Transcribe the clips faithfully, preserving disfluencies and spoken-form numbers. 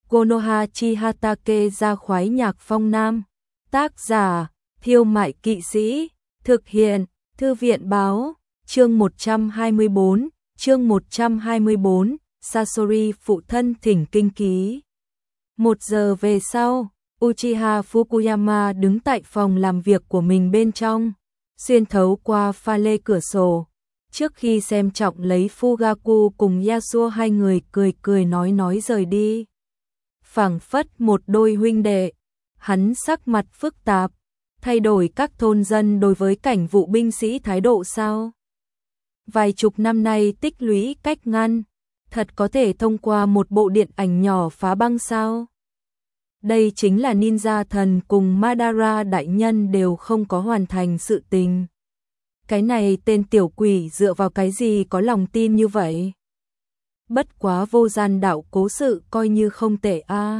Konoha Chihatake ra khoái nhạc phong nam. Tác giả, Thiêu Mại Kỵ Sĩ. Thực hiện, Thư viện báo. Chương một trăm hai mươi bốn, chương một trăm hai mươi bốn, Sasori phụ thân thỉnh kinh ký. Một giờ về sau, Uchiha Fukuyama đứng tại phòng làm việc của mình bên trong, xuyên thấu qua pha lê cửa sổ. Trước khi xem trọng lấy Fugaku cùng Yasuo, hai người cười cười nói nói rời đi. Phảng phất một đôi huynh đệ, hắn sắc mặt phức tạp, thay đổi các thôn dân đối với cảnh vụ binh sĩ thái độ sao? Vài chục năm nay tích lũy cách ngăn, thật có thể thông qua một bộ điện ảnh nhỏ phá băng sao? Đây chính là ninja thần cùng Madara đại nhân đều không có hoàn thành sự tình. Cái này tên tiểu quỷ dựa vào cái gì có lòng tin như vậy? Bất quá vô gian đạo cố sự coi như không tệ a. À.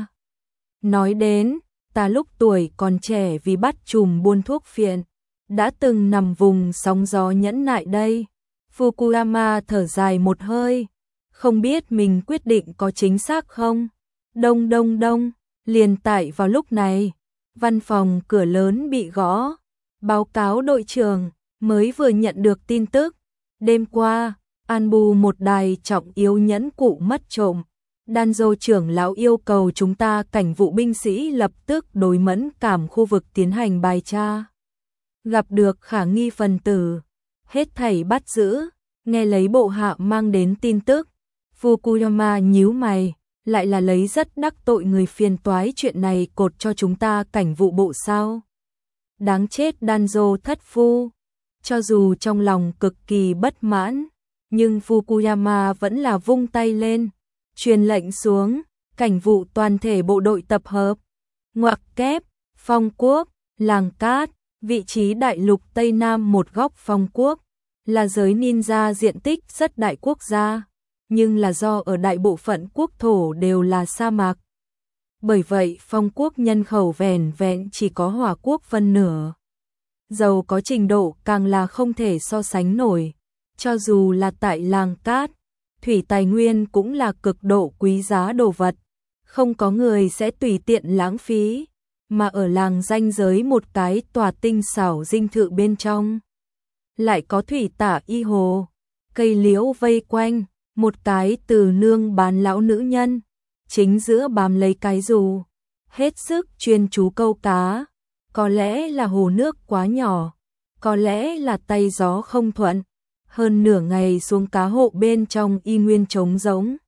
Nói đến, ta lúc tuổi còn trẻ vì bắt trùm buôn thuốc phiện, đã từng nằm vùng sóng gió nhẫn nại đây. Fukuyama thở dài một hơi, không biết mình quyết định có chính xác không? Đông đông đông, liền tại vào lúc này, văn phòng cửa lớn bị gõ. Báo cáo đội trưởng, mới vừa nhận được tin tức. Đêm qua, Anbu một đài trọng yếu nhẫn cụ mất trộm. Danzo trưởng lão yêu cầu chúng ta cảnh vụ binh sĩ lập tức đối mẫn cảm khu vực tiến hành bài tra. Gặp được khả nghi phần tử, hết thảy bắt giữ. Nghe lấy bộ hạ mang đến tin tức, Fukuyama nhíu mày, lại là lấy rất đắc tội người phiền toái chuyện này cột cho chúng ta cảnh vụ bộ sao? Đáng chết Danzo thất phu. Cho dù trong lòng cực kỳ bất mãn, nhưng Fukuyama vẫn là vung tay lên, truyền lệnh xuống, cảnh vụ toàn thể bộ đội tập hợp. Ngoặc kép, Phong Quốc, Làng Cát, vị trí đại lục Tây Nam một góc Phong Quốc, là giới ninja diện tích rất đại quốc gia, nhưng là do ở đại bộ phận quốc thổ đều là sa mạc. Bởi vậy Phong Quốc nhân khẩu vẻn vẹn chỉ có Hỏa Quốc phân nửa. Giàu có trình độ càng là không thể so sánh nổi. Cho dù là tại Làng Cát, thủy tài nguyên cũng là cực độ quý giá đồ vật, không có người sẽ tùy tiện lãng phí, mà ở làng ranh giới một cái tòa tinh xảo dinh thự bên trong, lại có thủy tả y hồ, cây liễu vây quanh, một cái từ nương bán lão nữ nhân, chính giữa bám lấy cái dù, hết sức chuyên chú câu cá. Có lẽ là hồ nước quá nhỏ, có lẽ là tay gió không thuận, hơn nửa ngày xuống cá hộ bên trong y nguyên trống rỗng.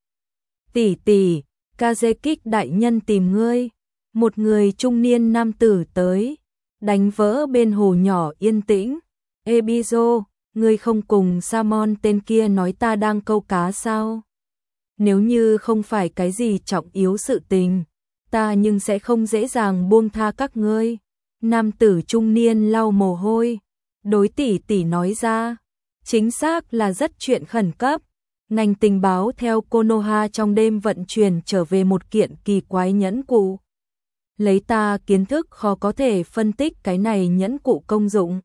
Tỷ tỷ, Kazekik đại nhân tìm ngươi. Một người trung niên nam tử tới, đánh vỡ bên hồ nhỏ yên tĩnh. Ebizo, ngươi không cùng Samon tên kia nói ta đang câu cá sao? Nếu như không phải cái gì trọng yếu sự tình, ta nhưng sẽ không dễ dàng buông tha các ngươi. Nam tử trung niên lau mồ hôi, đối tỷ tỷ nói ra, chính xác là rất chuyện khẩn cấp. Ngành tình báo theo Konoha trong đêm vận chuyển trở về một kiện kỳ quái nhẫn cụ. Lấy ta kiến thức khó có thể phân tích cái này nhẫn cụ công dụng.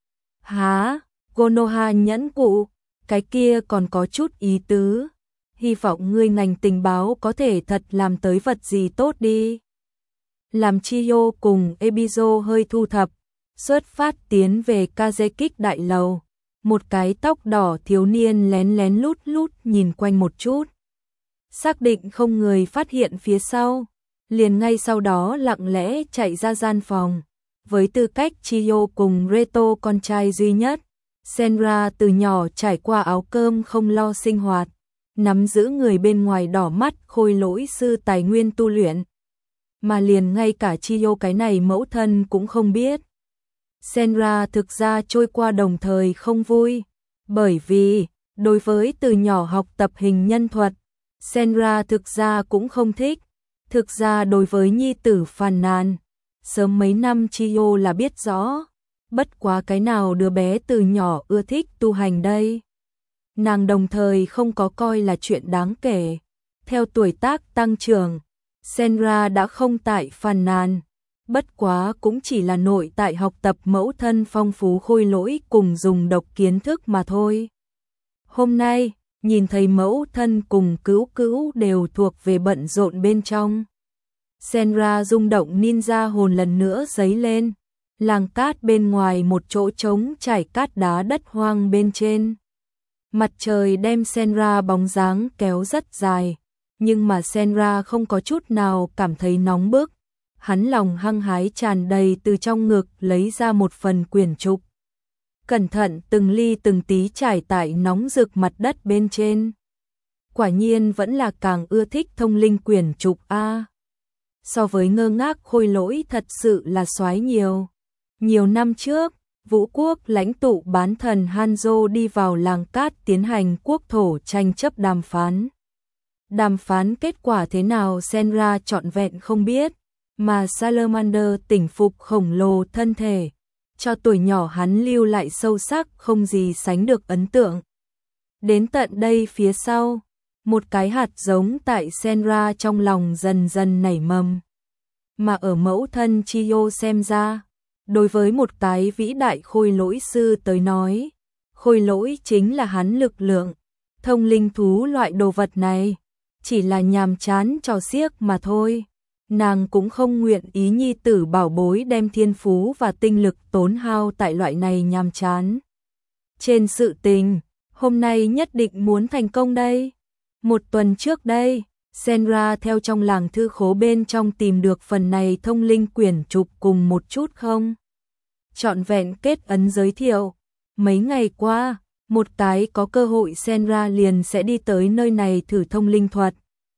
Hả? Konoha nhẫn cụ? Cái kia còn có chút ý tứ. Hy vọng ngươi ngành tình báo có thể thật làm tới vật gì tốt đi. Làm Chiyo cùng Ebizo hơi thu thập, xuất phát tiến về Kazekik đại lầu. Một cái tóc đỏ thiếu niên lén lén lút lút nhìn quanh một chút. Xác định không người phát hiện phía sau, liền ngay sau đó lặng lẽ chạy ra gian phòng. Với tư cách Chiyo cùng Reto con trai duy nhất, Senra từ nhỏ trải qua áo cơm không lo sinh hoạt, nắm giữ người bên ngoài đỏ mắt khôi lỗi sư tài nguyên tu luyện. Mà liền ngay cả Chiyo cái này mẫu thân cũng không biết. Senra thực ra trôi qua đồng thời không vui, bởi vì, đối với từ nhỏ học tập hình nhân thuật, Senra thực ra cũng không thích. Thực ra đối với nhi tử phàn nàn, sớm mấy năm Chiyo là biết rõ, bất quá cái nào đứa bé từ nhỏ ưa thích tu hành đây. Nàng đồng thời không có coi là chuyện đáng kể. Theo tuổi tác tăng trưởng, Senra đã không tại phàn nàn, bất quá cũng chỉ là nội tại học tập mẫu thân phong phú khôi lỗi cùng dùng độc kiến thức mà thôi. Hôm nay, nhìn thấy mẫu thân cùng cứu cứu đều thuộc về bận rộn bên trong, Senra rung động ninja hồn lần nữa dấy lên. Làng cát bên ngoài một chỗ trống trải cát đá đất hoang bên trên. Mặt trời đem Senra bóng dáng kéo rất dài, nhưng mà Senra không có chút nào cảm thấy nóng bức. Hắn lòng hăng hái tràn đầy từ trong ngực lấy ra một phần quyển trục. Cẩn thận từng ly từng tí trải tại nóng rực mặt đất bên trên. Quả nhiên vẫn là càng ưa thích thông linh quyển trục a. So với ngơ ngác khôi lỗi thật sự là soái nhiều. Nhiều năm trước, Vũ quốc lãnh tụ bán thần Hanzo đi vào làng cát tiến hành quốc thổ tranh chấp đàm phán. Đàm phán kết quả thế nào Senra trọn vẹn không biết, mà Salamander tỉnh phục khổng lồ thân thể, cho tuổi nhỏ hắn lưu lại sâu sắc không gì sánh được ấn tượng. Đến tận đây phía sau, một cái hạt giống tại Senra trong lòng dần dần nảy mầm. Mà ở mẫu thân Chiyo xem ra, đối với một cái vĩ đại khôi lỗi sư tới nói, khôi lỗi chính là hắn lực lượng, thông linh thú loại đồ vật này, chỉ là nhàm chán trò xiếc mà thôi. Nàng cũng không nguyện ý nhi tử bảo bối đem thiên phú và tinh lực tốn hao tại loại này nhàm chán. Trên sự tình, hôm nay nhất định muốn thành công đây. Một tuần trước đây, Senra theo trong làng thư khố bên trong tìm được phần này thông linh quyển trục cùng một chút không. Trọn vẹn kết ấn giới thiệu. Mấy ngày qua, một cái có cơ hội Senra liền sẽ đi tới nơi này thử thông linh thuật.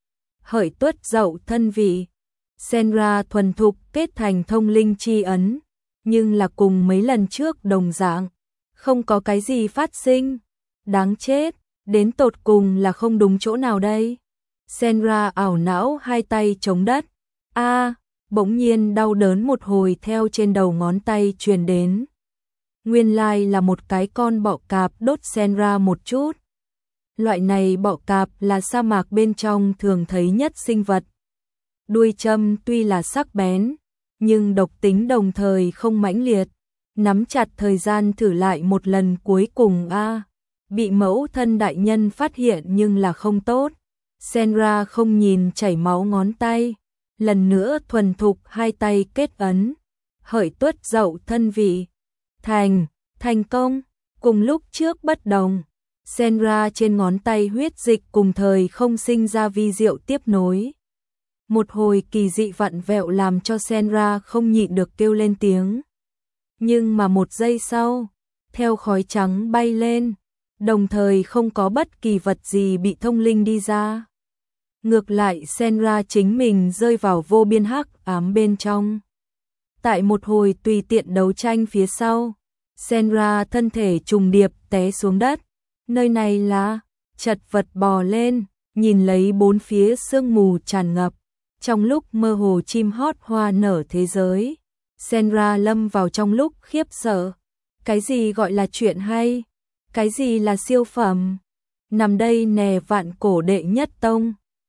Hợi tuất dậu thân vị. Senra thuần thục kết thành thông linh chi ấn, nhưng là cùng mấy lần trước đồng dạng, không có cái gì phát sinh. Đáng chết, đến tột cùng là không đúng chỗ nào đây. Senra ảo não hai tay chống đất. A, bỗng nhiên đau đớn một hồi theo trên đầu ngón tay truyền đến. Nguyên lai là một cái con bọ cạp đốt Senra một chút. Loại này bọ cạp là sa mạc bên trong thường thấy nhất sinh vật. Đuôi châm tuy là sắc bén, nhưng độc tính đồng thời không mãnh liệt. Nắm chặt thời gian thử lại một lần cuối cùng a, bị mẫu thân đại nhân phát hiện nhưng là không tốt. Senra không nhìn chảy máu ngón tay, lần nữa thuần thục hai tay kết ấn. Hợi tuất dậu thân vị. Thành, thành công. Cùng lúc trước bất đồng, Senra trên ngón tay huyết dịch cùng thời không sinh ra vi diệu tiếp nối. Một hồi kỳ dị vặn vẹo làm cho Senra không nhịn được kêu lên tiếng. Nhưng mà một giây sau, theo khói trắng bay lên, đồng thời không có bất kỳ vật gì bị thông linh đi ra. Ngược lại Senra chính mình rơi vào vô biên hắc ám bên trong. Tại một hồi tùy tiện đấu tranh phía sau, Senra thân thể trùng điệp té xuống đất. Nơi này là, chật vật bò lên, nhìn lấy bốn phía sương mù tràn ngập. Trong lúc mơ hồ chim hót hoa nở thế giới, Senra lâm vào trong lúc khiếp sợ. Cái gì gọi là chuyện hay? Cái gì là siêu phẩm? Nằm đây nè vạn cổ đệ nhất tông.